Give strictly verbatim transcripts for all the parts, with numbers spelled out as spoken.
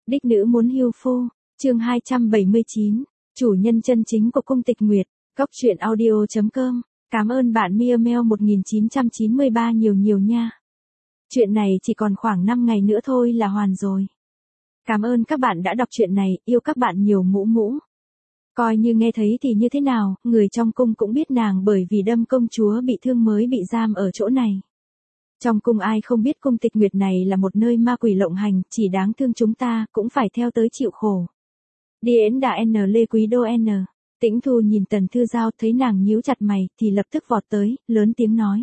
Đích nữ muốn hưu phu, chương hai trăm bảy mươi chín, chủ nhân chân chính của cung Tịch Nguyệt, Cóc truyện audio chấm com. Cảm ơn bạn Mia Mel một nghìn chín trăm chín mươi ba nhiều nhiều nha. Chuyện này chỉ còn khoảng năm ngày nữa thôi là hoàn rồi. Cảm ơn các bạn đã đọc chuyện này, yêu các bạn nhiều mũ mũ. Coi như nghe thấy thì như thế nào, người trong cung cũng biết nàng bởi vì đâm công chúa bị thương mới bị giam ở chỗ này. Trong cung ai không biết cung Tịch Nguyệt này là một nơi ma quỷ lộng hành, chỉ đáng thương chúng ta cũng phải theo tới chịu khổ. Điển đã N Lê Quý Đô N. Tĩnh Thu nhìn Tần Thư Giao thấy nàng nhíu chặt mày thì lập tức vọt tới, lớn tiếng nói.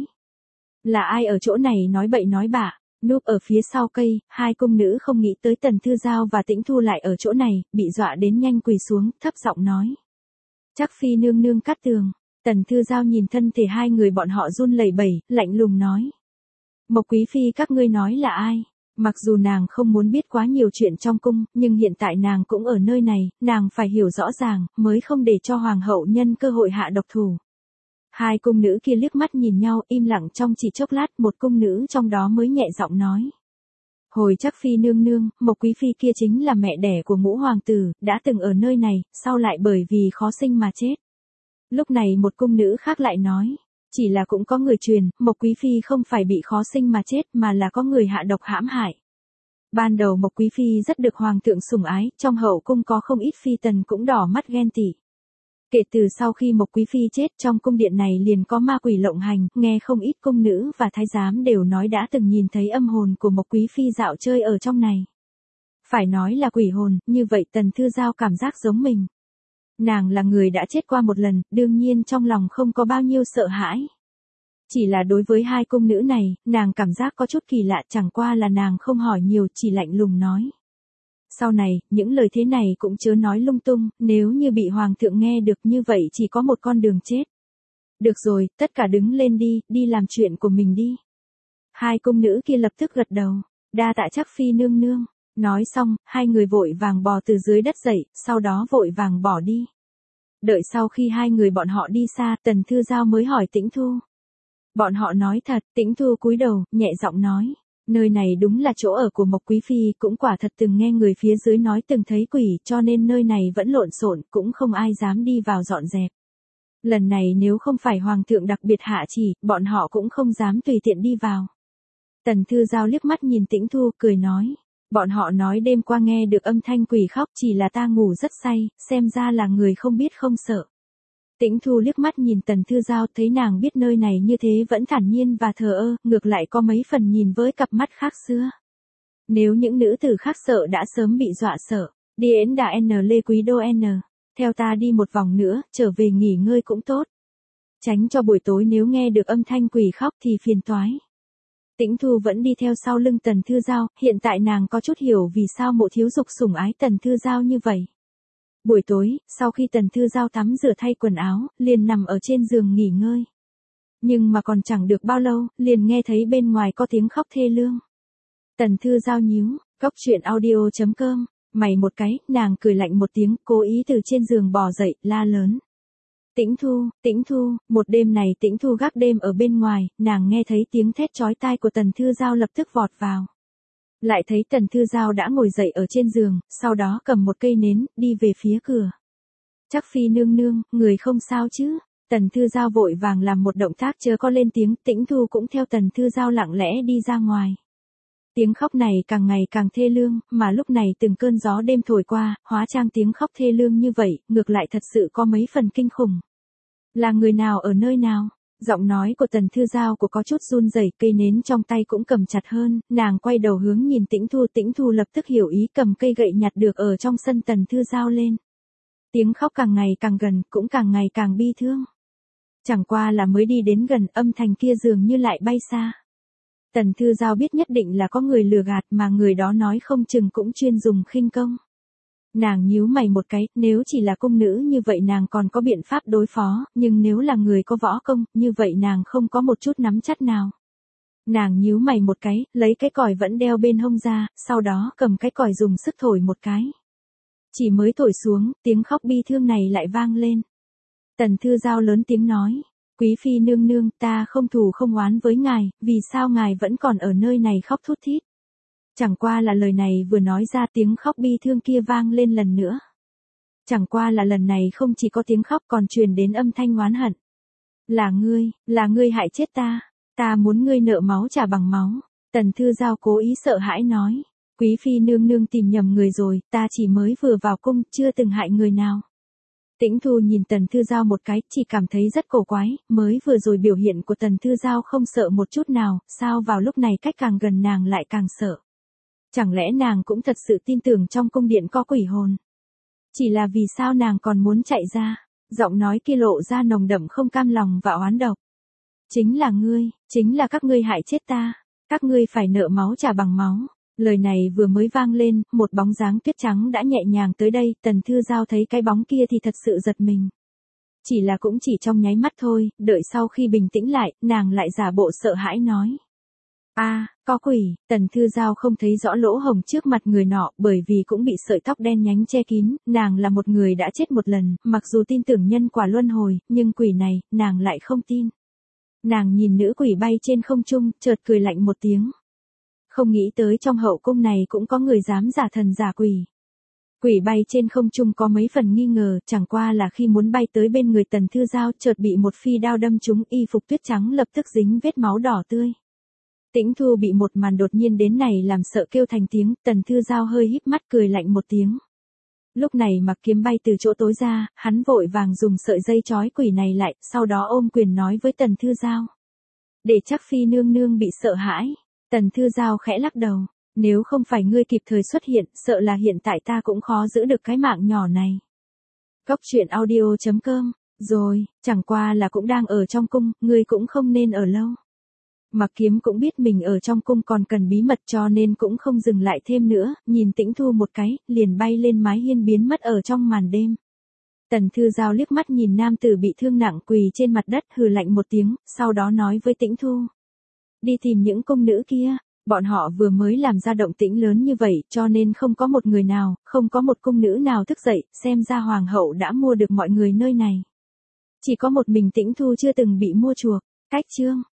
Là ai ở chỗ này nói bậy nói bạ, núp ở phía sau cây, hai cung nữ không nghĩ tới Tần Thư Giao và Tĩnh Thu lại ở chỗ này, bị dọa đến nhanh quỳ xuống, thấp giọng nói. Chắc phi nương nương cát tường. Tần Thư Giao nhìn thân thể hai người bọn họ run lẩy bẩy, lạnh lùng nói. Mộc quý phi các ngươi nói là ai? Mặc dù nàng không muốn biết quá nhiều chuyện trong cung, nhưng hiện tại nàng cũng ở nơi này, nàng phải hiểu rõ ràng, mới không để cho hoàng hậu nhân cơ hội hạ độc thủ. Hai cung nữ kia liếc mắt nhìn nhau, im lặng trong chỉ chốc lát, một cung nữ trong đó mới nhẹ giọng nói. Hồi chắc phi nương nương, Mộc quý phi kia chính là mẹ đẻ của ngũ hoàng tử, đã từng ở nơi này, sau lại bởi vì khó sinh mà chết. Lúc này một cung nữ khác lại nói. Chỉ là cũng có người truyền, Mộc quý phi không phải bị khó sinh mà chết mà là có người hạ độc hãm hại. Ban đầu Mộc quý phi rất được hoàng thượng sủng ái, trong hậu cung có không ít phi tần cũng đỏ mắt ghen tị. Kể từ sau khi Mộc quý phi chết, trong cung điện này liền có ma quỷ lộng hành, nghe không ít cung nữ và thái giám đều nói đã từng nhìn thấy âm hồn của Mộc quý phi dạo chơi ở trong này. Phải nói là quỷ hồn, như vậy Tần Thư Giao cảm giác giống mình. Nàng là người đã chết qua một lần, đương nhiên trong lòng không có bao nhiêu sợ hãi. Chỉ là đối với hai cung nữ này, nàng cảm giác có chút kỳ lạ, chẳng qua là nàng không hỏi nhiều, chỉ lạnh lùng nói. Sau này, những lời thế này cũng chớ nói lung tung, nếu như bị hoàng thượng nghe được như vậy chỉ có một con đường chết. Được rồi, tất cả đứng lên đi, đi làm chuyện của mình đi. Hai cung nữ kia lập tức gật đầu, đa tạ chắc phi nương nương. Nói xong, hai người vội vàng bò từ dưới đất dậy, sau đó vội vàng bỏ đi. Đợi sau khi hai người bọn họ đi xa, Tần Thư Giao mới hỏi Tĩnh Thu. Bọn họ nói thật, Tĩnh Thu cúi đầu, nhẹ giọng nói. Nơi này đúng là chỗ ở của Mộc quý phi, cũng quả thật từng nghe người phía dưới nói từng thấy quỷ, cho nên nơi này vẫn lộn xộn, cũng không ai dám đi vào dọn dẹp. Lần này nếu không phải hoàng thượng đặc biệt hạ chỉ, bọn họ cũng không dám tùy tiện đi vào. Tần Thư Giao liếc mắt nhìn Tĩnh Thu, cười nói. Bọn họ nói đêm qua nghe được âm thanh quỷ khóc, chỉ là ta ngủ rất say, xem ra là người không biết không sợ. Tĩnh Thu liếc mắt nhìn Tần Thư Giao, thấy nàng biết nơi này như thế vẫn thản nhiên và thờ ơ, ngược lại có mấy phần nhìn với cặp mắt khác xưa. Nếu những nữ tử khác sợ đã sớm bị dọa sợ. Điển đã N Lê Quý Đô N. Theo ta đi một vòng nữa, trở về nghỉ ngơi cũng tốt. Tránh cho buổi tối nếu nghe được âm thanh quỷ khóc thì phiền toái. Tĩnh Thu vẫn đi theo sau lưng Tần Thư Giao, hiện tại nàng có chút hiểu vì sao Mộ Thiếu Dục sủng ái Tần Thư Giao như vậy. Buổi tối, sau khi Tần Thư Giao tắm rửa thay quần áo, liền nằm ở trên giường nghỉ ngơi. Nhưng mà còn chẳng được bao lâu, liền nghe thấy bên ngoài có tiếng khóc thê lương. Tần Thư Giao nhíu, Cóc truyện audio chấm com, mày một cái, nàng cười lạnh một tiếng, cố ý từ trên giường bò dậy, la lớn. Tĩnh Thu, Tĩnh Thu, một đêm này Tĩnh Thu gác đêm ở bên ngoài, nàng nghe thấy tiếng thét chói tai của Tần Thư Giao lập tức vọt vào. Lại thấy Tần Thư Giao đã ngồi dậy ở trên giường, sau đó cầm một cây nến, đi về phía cửa. Chắc phi nương nương, người không sao chứ? Tần Thư Giao vội vàng làm một động tác chớ có lên tiếng, Tĩnh Thu cũng theo Tần Thư Giao lặng lẽ đi ra ngoài. Tiếng khóc này càng ngày càng thê lương, mà lúc này từng cơn gió đêm thổi qua, hóa trang tiếng khóc thê lương như vậy, ngược lại thật sự có mấy phần kinh khủng. Là người nào ở nơi nào? Giọng nói của Tần Thư Giao của có chút run rẩy, cây nến trong tay cũng cầm chặt hơn, nàng quay đầu hướng nhìn Tĩnh Thu, Tĩnh Thu lập tức hiểu ý cầm cây gậy nhặt được ở trong sân Tần Thư Giao lên. Tiếng khóc càng ngày càng gần, cũng càng ngày càng bi thương. Chẳng qua là mới đi đến gần, âm thanh kia dường như lại bay xa. Tần Thư Giao biết nhất định là có người lừa gạt mà người đó nói không chừng cũng chuyên dùng khinh công. Nàng nhíu mày một cái, nếu chỉ là cung nữ như vậy nàng còn có biện pháp đối phó, nhưng nếu là người có võ công, như vậy nàng không có một chút nắm chắc nào. Nàng nhíu mày một cái, lấy cái còi vẫn đeo bên hông ra, sau đó cầm cái còi dùng sức thổi một cái. Chỉ mới thổi xuống, tiếng khóc bi thương này lại vang lên. Tần Thư Giao lớn tiếng nói, quý phi nương nương, ta không thù không oán với ngài, vì sao ngài vẫn còn ở nơi này khóc thút thít. Chẳng qua là lời này vừa nói ra tiếng khóc bi thương kia vang lên lần nữa. Chẳng qua là lần này không chỉ có tiếng khóc còn truyền đến âm thanh oán hận. Là ngươi, là ngươi hại chết ta, ta muốn ngươi nợ máu trả bằng máu. Tần Thư Giao cố ý sợ hãi nói. Quý phi nương nương tìm nhầm người rồi, ta chỉ mới vừa vào cung, chưa từng hại người nào. Tĩnh Thu nhìn Tần Thư Giao một cái, chỉ cảm thấy rất cổ quái, mới vừa rồi biểu hiện của Tần Thư Giao không sợ một chút nào, sao vào lúc này cách càng gần nàng lại càng sợ. Chẳng lẽ nàng cũng thật sự tin tưởng trong cung điện có quỷ hồn? Chỉ là vì sao nàng còn muốn chạy ra? Giọng nói kia lộ ra nồng đậm không cam lòng và oán độc. Chính là ngươi, chính là các ngươi hại chết ta, các ngươi phải nợ máu trả bằng máu. Lời này vừa mới vang lên, một bóng dáng tuyết trắng đã nhẹ nhàng tới đây, Tần Thư Giao thấy cái bóng kia thì thật sự giật mình. Chỉ là cũng chỉ trong nháy mắt thôi, đợi sau khi bình tĩnh lại, nàng lại giả bộ sợ hãi nói. A, à, có quỷ. Tần Thư Giao không thấy rõ lỗ hồng trước mặt người nọ, bởi vì cũng bị sợi tóc đen nhánh che kín, nàng là một người đã chết một lần, mặc dù tin tưởng nhân quả luân hồi, nhưng quỷ này, nàng lại không tin. Nàng nhìn nữ quỷ bay trên không trung, chợt cười lạnh một tiếng. Không nghĩ tới trong hậu cung này cũng có người dám giả thần giả quỷ. Quỷ bay trên không trung có mấy phần nghi ngờ, chẳng qua là khi muốn bay tới bên người Tần Thư Giao, chợt bị một phi đao đâm trúng, y phục tuyết trắng lập tức dính vết máu đỏ tươi. Tĩnh Thu bị một màn đột nhiên đến này làm sợ kêu thành tiếng, Tần Thư Giao hơi híp mắt cười lạnh một tiếng. Lúc này Mặc Kiếm bay từ chỗ tối ra, hắn vội vàng dùng sợi dây trói quỷ này lại, sau đó ôm quyền nói với Tần Thư Giao. Để chắc phi nương nương bị sợ hãi. Tần Thư Giao khẽ lắc đầu, nếu không phải ngươi kịp thời xuất hiện, sợ là hiện tại ta cũng khó giữ được cái mạng nhỏ này. Cốc truyện audio chấm com, rồi, chẳng qua là cũng đang ở trong cung, ngươi cũng không nên ở lâu. Mặc Kiếm cũng biết mình ở trong cung còn cần bí mật cho nên cũng không dừng lại thêm nữa, nhìn Tĩnh Thu một cái, liền bay lên mái hiên biến mất ở trong màn đêm. Tần Thư Giao liếc mắt nhìn nam tử bị thương nặng quỳ trên mặt đất hừ lạnh một tiếng, sau đó nói với Tĩnh Thu. Đi tìm những cung nữ kia, bọn họ vừa mới làm ra động tĩnh lớn như vậy cho nên không có một người nào, không có một cung nữ nào thức dậy, xem ra hoàng hậu đã mua được mọi người nơi này. Chỉ có một mình Tĩnh Thu chưa từng bị mua chuộc, cách chương.